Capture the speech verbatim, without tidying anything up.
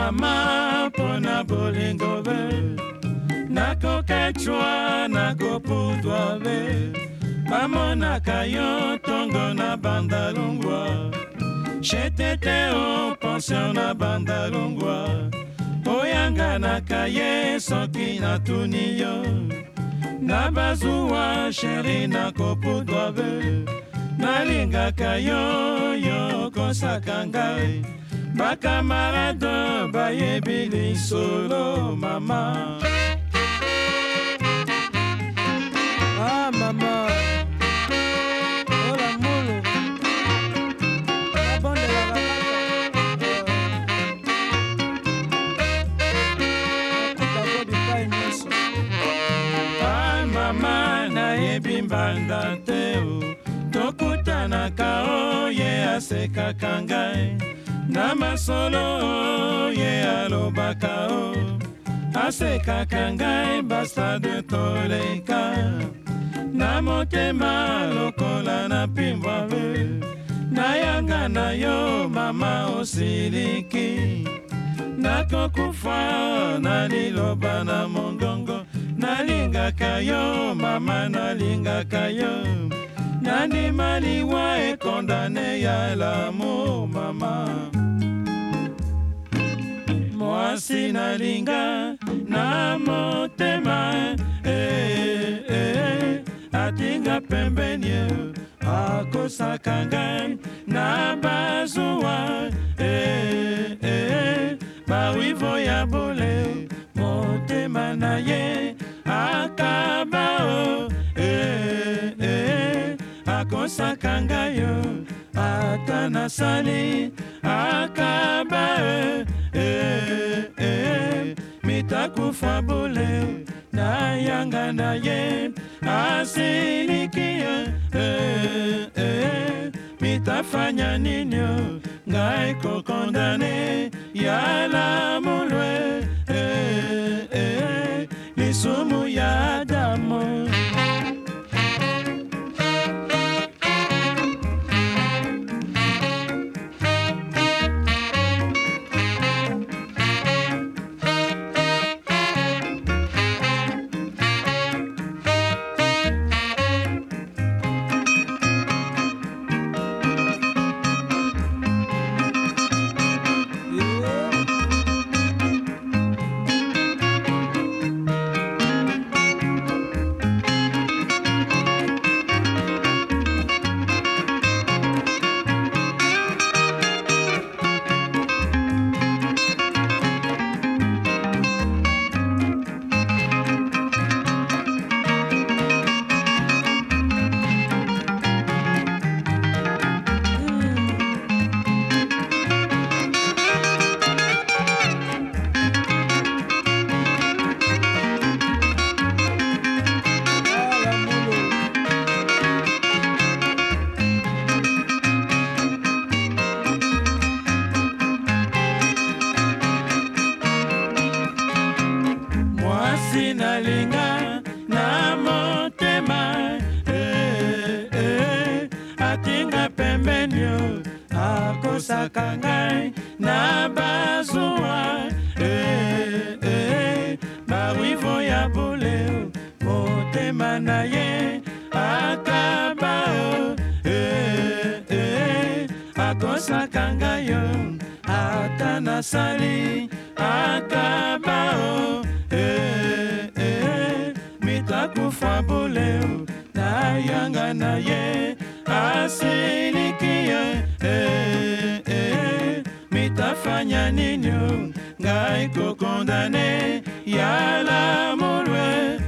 mama pona bolingo be nakokachwa nakopudwa be bamonaka yo tongo na bandalungwa chetete o pension na bandalungwa oyanganaka ye soki natuni yo na bazuwa sheri nakopudwa be nalingaka yo yo kosaka ngai bakamarado bayebi lisolo mama. Ah mama, oh la molo, la bande la rakata, kuta kodi pai nyeso. Ah mama nayebi mbanda teo, tokutanaka oye asekaka ngai, na masolo ye alobaka o, asekaka ngai basta de toleka. Na motema lokola na pimbwa be nayanga na yo mama osiliki nakokufa na liloba na mongongo nalingaka yo mama nalingaka yo nandima liwa ekondane ya lamour mama mwasi nalinga na motema eh, eh, atinga pembeni akosaka ngai na bazuwa eh, eh, bawivo ya bole motema na ye akaba o eh, eh, akosaka ngai yo ata nasali akaba eh, eh, mitakufa bole na yanga na ye asilikia eh, eh, mitafanya ninyo ngai kokondane ya la mulwe eh, eh, lisumu ya Adamu. Nalinga na motema eh, eh, atinga pembenyo akosaka ngai na bazuwa eh, eh, bawivo ya bole motema na ye akaba eh, eh, akosaka ngai yo ata nasali akaba eh, eh, mitakufa bole na yanga na ye asilikia eh, eh, mitafanya ninyo ngai kokondane ya la mulwe